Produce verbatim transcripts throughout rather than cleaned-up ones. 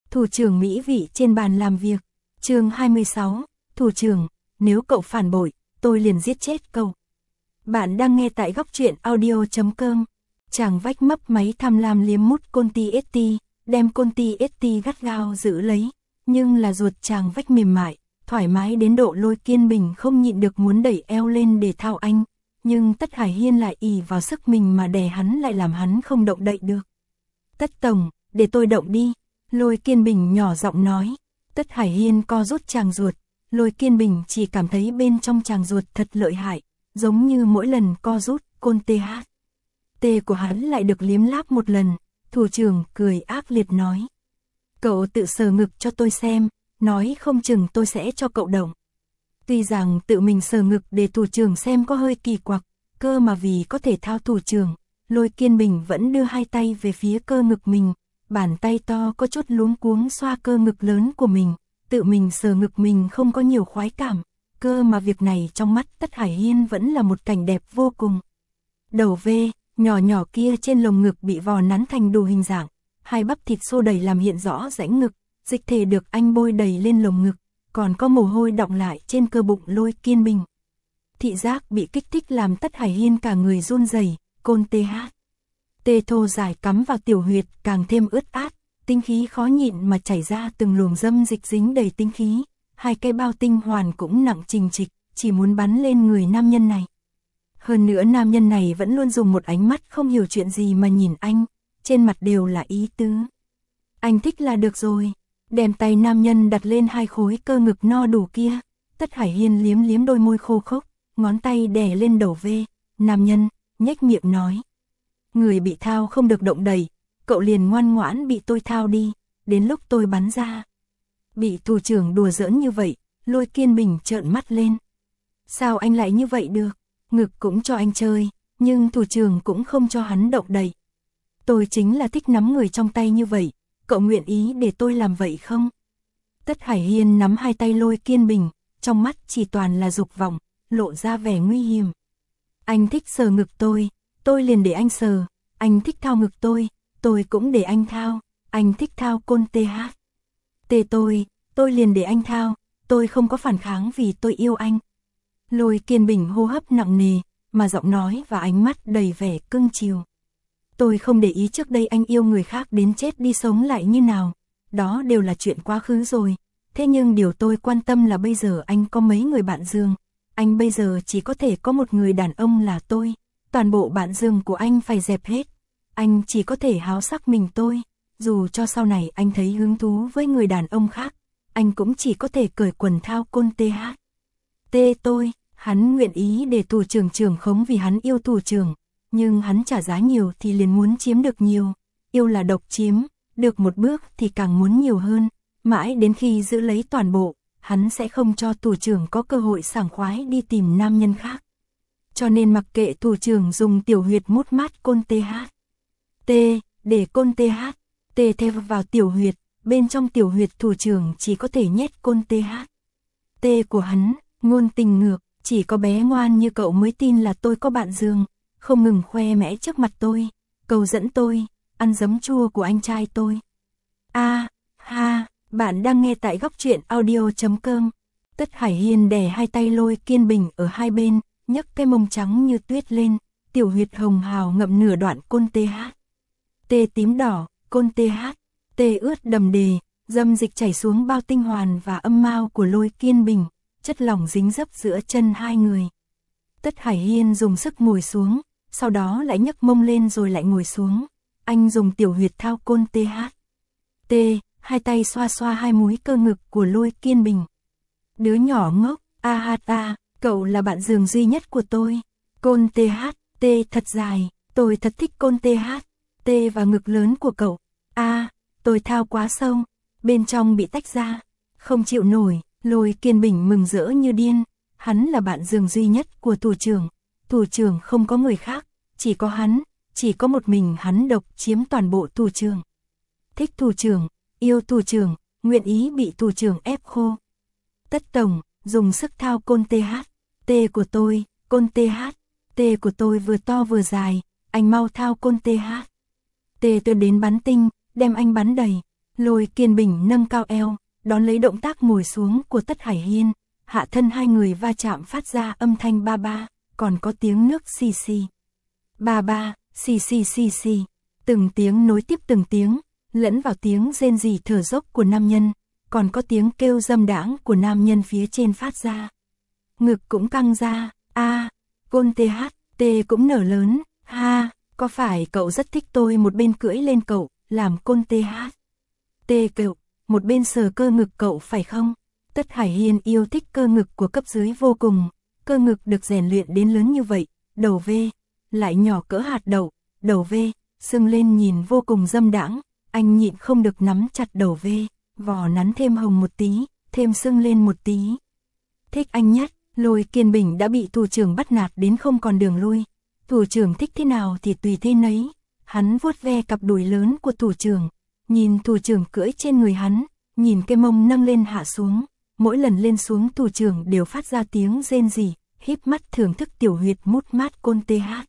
Thủ trưởng mỹ vị trên bàn làm việc. Chương hai mươi sáu, thủ trưởng, nếu cậu phản bội, tôi liền giết chết cậu. Bạn đang nghe tại góc truyện audio chấm com. Chàng vách mấp máy tham lam liếm mút Conti ét tê, đem Conti ét tê gắt gao giữ lấy, nhưng là ruột chàng vách mềm mại, thoải mái đến độ Lôi Kiên Bình không nhịn được muốn đẩy eo lên để thao anh, nhưng Tất Hải Hiên lại ỷ vào sức mình mà đè hắn lại làm hắn không động đậy được. Tất tổng, để tôi động đi, Lôi Kiên Bình nhỏ giọng nói. Tất Hải Hiên co rút chàng ruột, Lôi Kiên Bình chỉ cảm thấy bên trong chàng ruột thật lợi hại, giống như mỗi lần co rút, côn tê hát. Tê của hắn lại được liếm láp một lần, thủ trưởng cười ác liệt nói. Cậu tự sờ ngực cho tôi xem, nói không chừng tôi sẽ cho cậu động. Tuy rằng tự mình sờ ngực để thủ trưởng xem có hơi kỳ quặc, cơ mà vì có thể thao thủ trưởng, Lôi Kiên Bình vẫn đưa hai tay về phía cơ ngực mình, bàn tay to có chút luống cuống xoa cơ ngực lớn của mình, tự mình sờ ngực mình không có nhiều khoái cảm, cơ mà việc này trong mắt Tất Hải Hiên vẫn là một cảnh đẹp vô cùng. Đầu V, nhỏ nhỏ kia trên lồng ngực bị vò nắn thành đủ hình dạng, hai bắp thịt xô đầy làm hiện rõ rãnh ngực, dịch thể được anh bôi đầy lên lồng ngực, còn có mồ hôi đọng lại trên cơ bụng Lôi Kiên Bình. Thị giác bị kích thích làm Tất Hải Hiên cả người run rẩy, côn tê hát. Tê thô dài cắm vào tiểu huyệt càng thêm ướt át, tinh khí khó nhịn mà chảy ra từng luồng dâm dịch dính đầy tinh khí, hai cây bao tinh hoàn cũng nặng trình trịch, chỉ muốn bắn lên người nam nhân này. Hơn nữa nam nhân này vẫn luôn dùng một ánh mắt không hiểu chuyện gì mà nhìn anh, trên mặt đều là ý tứ. Anh thích là được rồi, đem tay nam nhân đặt lên hai khối cơ ngực no đủ kia, Tất Hải Hiên liếm liếm đôi môi khô khốc, ngón tay đè lên đầu V, nam nhân, nhếch miệng nói. Người bị thao không được động đẩy, cậu liền ngoan ngoãn bị tôi thao đi, đến lúc tôi bắn ra. Bị thủ trưởng đùa giỡn như vậy, Lôi Kiên Bình trợn mắt lên. Sao anh lại như vậy được, ngực cũng cho anh chơi, nhưng thủ trưởng cũng không cho hắn động đẩy. Tôi chính là thích nắm người trong tay như vậy, cậu nguyện ý để tôi làm vậy không? Tất Hải Hiên nắm hai tay Lôi Kiên Bình, trong mắt chỉ toàn là dục vọng, lộ ra vẻ nguy hiểm. Anh thích sờ ngực tôi, tôi liền để anh sờ, anh thích thao ngực tôi, tôi cũng để anh thao, anh thích thao côn tê hát. Tê tôi, tôi liền để anh thao, tôi không có phản kháng vì tôi yêu anh. Lôi Kiên Bình hô hấp nặng nề, mà giọng nói và ánh mắt đầy vẻ cưng chiều. Tôi không để ý trước đây anh yêu người khác đến chết đi sống lại như nào, đó đều là chuyện quá khứ rồi. Thế nhưng điều tôi quan tâm là bây giờ anh có mấy người bạn giường, anh bây giờ chỉ có thể có một người đàn ông là tôi, toàn bộ bạn giường của anh phải dẹp hết, anh chỉ có thể háo sắc mình tôi, dù cho sau này anh thấy hứng thú với người đàn ông khác, anh cũng chỉ có thể cởi quần thao côn tê hát. Tê tôi, hắn nguyện ý để thủ trưởng trưởng khống vì hắn yêu thủ trưởng, nhưng hắn trả giá nhiều thì liền muốn chiếm được nhiều, yêu là độc chiếm, được một bước thì càng muốn nhiều hơn, mãi đến khi giữ lấy toàn bộ, hắn sẽ không cho thủ trưởng có cơ hội sảng khoái đi tìm nam nhân khác. Cho nên mặc kệ thủ trưởng dùng tiểu huyệt mút mát côn tê hát. T, để côn tê hát, T theo vào tiểu huyệt, bên trong tiểu huyệt thủ trưởng chỉ có thể nhét côn tê hát. T của hắn, ngôn tình ngược, chỉ có bé ngoan như cậu mới tin là tôi có bạn giường, không ngừng khoe mẽ trước mặt tôi, cầu dẫn tôi, ăn giấm chua của anh trai tôi. A, ha, bạn đang nghe tại góc truyện audio chấm com. Tất Hải Hiên đè hai tay Lôi Kiên Bình ở hai bên, nhấc cái mông trắng như tuyết lên, tiểu huyệt hồng hào ngậm nửa đoạn côn tê hát. Tê tím đỏ, côn tê hát, tê ướt đầm đề, dâm dịch chảy xuống bao tinh hoàn và âm mao của Lôi Kiên Bình, chất lỏng dính dấp giữa chân hai người. Tất Hải Hiên dùng sức ngồi xuống, sau đó lại nhấc mông lên rồi lại ngồi xuống, anh dùng tiểu huyệt thao côn tê hát. Tê, hai tay xoa xoa hai múi cơ ngực của Lôi Kiên Bình. Đứa nhỏ ngốc, a hát a, cậu là bạn giường duy nhất của tôi. Côn tê hát, tê thật dài, tôi thật thích côn tê hát. Tê và ngực lớn của cậu. A, tôi thao quá sâu, bên trong bị tách ra, không chịu nổi. Lôi Kiên Bình mừng rỡ như điên, hắn là bạn giường duy nhất của thủ trưởng, thủ trưởng không có người khác, chỉ có hắn, chỉ có một mình hắn độc chiếm toàn bộ thủ trưởng. Thích thủ trưởng, yêu thủ trưởng, nguyện ý bị thủ trưởng ép khô. Tất tổng, dùng sức thao côn tê hát, tê của tôi, côn tê hát, tê của tôi vừa to vừa dài, anh mau thao côn tê hát. Tê tôi đến bắn tinh, đem anh bắn đầy. Lôi Kiên Bình nâng cao eo, đón lấy động tác ngồi xuống của Tất Hải Hiên, hạ thân hai người va chạm phát ra âm thanh ba ba, còn có tiếng nước xì xì. Ba ba, xì xì xì xì, từng tiếng nối tiếp từng tiếng, lẫn vào tiếng rên rỉ thở dốc của nam nhân, còn có tiếng kêu dâm đãng của nam nhân phía trên phát ra. Ngực cũng căng ra, a, côn tê hát, tê cũng nở lớn, ha, có phải cậu rất thích tôi một bên cưỡi lên cậu, làm côn tê hát. Tê cậu, một bên sờ cơ ngực cậu phải không? Tất Hải Hiên yêu thích cơ ngực của cấp dưới vô cùng, cơ ngực được rèn luyện đến lớn như vậy, đầu V, lại nhỏ cỡ hạt đậu, đầu V, sưng lên nhìn vô cùng dâm đãng, anh nhịn không được nắm chặt đầu V, vò nắn thêm hồng một tí, thêm sưng lên một tí. Thích anh nhất, Lôi Kiên Bình đã bị thủ trưởng bắt nạt đến không còn đường lui, thủ trưởng thích thế nào thì tùy thế nấy, hắn vuốt ve cặp đùi lớn của thủ trưởng, nhìn thủ trưởng cưỡi trên người hắn, nhìn cái mông nâng lên hạ xuống, mỗi lần lên xuống thủ trưởng đều phát ra tiếng rên rỉ, híp mắt thưởng thức tiểu huyệt mút mát côn tê hát.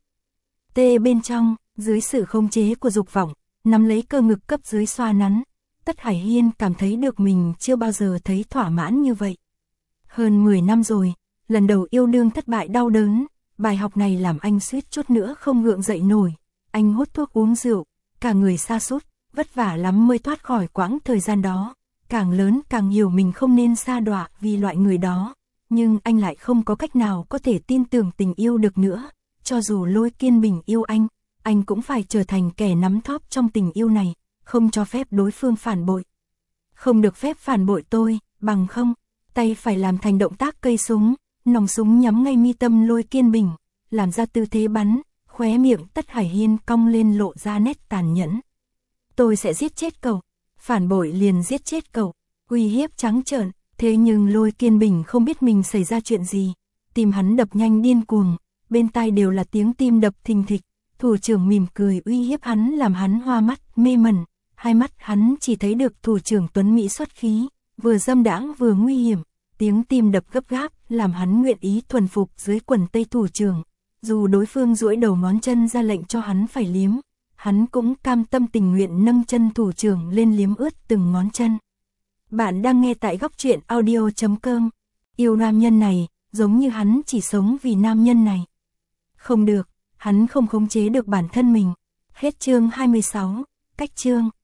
Tê bên trong, dưới sự khống chế của dục vọng, nắm lấy cơ ngực cấp dưới xoa nắn, Tất Hải Hiên cảm thấy được mình chưa bao giờ thấy thỏa mãn như vậy. Hơn mười năm rồi, lần đầu yêu đương thất bại đau đớn, bài học này làm anh suýt chút nữa không gượng dậy nổi, anh hút thuốc uống rượu, cả người sa sút, vất vả lắm mới thoát khỏi quãng thời gian đó, càng lớn càng hiểu mình không nên sa đọa vì loại người đó, nhưng anh lại không có cách nào có thể tin tưởng tình yêu được nữa, cho dù Lôi Kiên Bình yêu anh, anh cũng phải trở thành kẻ nắm thóp trong tình yêu này, không cho phép đối phương phản bội. Không được phép phản bội tôi, bằng không, tay phải làm thành động tác cây súng, nòng súng nhắm ngay mi tâm Lôi Kiên Bình, làm ra tư thế bắn, khóe miệng Tất Hải Hiên cong lên lộ ra nét tàn nhẫn. Tôi sẽ giết chết cậu, phản bội liền giết chết cậu, uy hiếp trắng trợn, thế nhưng Lôi Kiên Bình không biết mình xảy ra chuyện gì, tim hắn đập nhanh điên cuồng, bên tai đều là tiếng tim đập thình thịch, thủ trưởng mỉm cười uy hiếp hắn làm hắn hoa mắt, mê mẩn, hai mắt hắn chỉ thấy được thủ trưởng tuấn mỹ xuất khí, vừa dâm đãng vừa nguy hiểm, tiếng tim đập gấp gáp làm hắn nguyện ý thuần phục dưới quần tây thủ trưởng, dù đối phương duỗi đầu ngón chân ra lệnh cho hắn phải liếm, hắn cũng cam tâm tình nguyện nâng chân thủ trưởng lên liếm ướt từng ngón chân. Bạn đang nghe tại góc truyện audio chấm com. Yêu nam nhân này, giống như hắn chỉ sống vì nam nhân này. Không được, hắn không khống chế được bản thân mình. Hết chương hai mươi sáu, cách chương.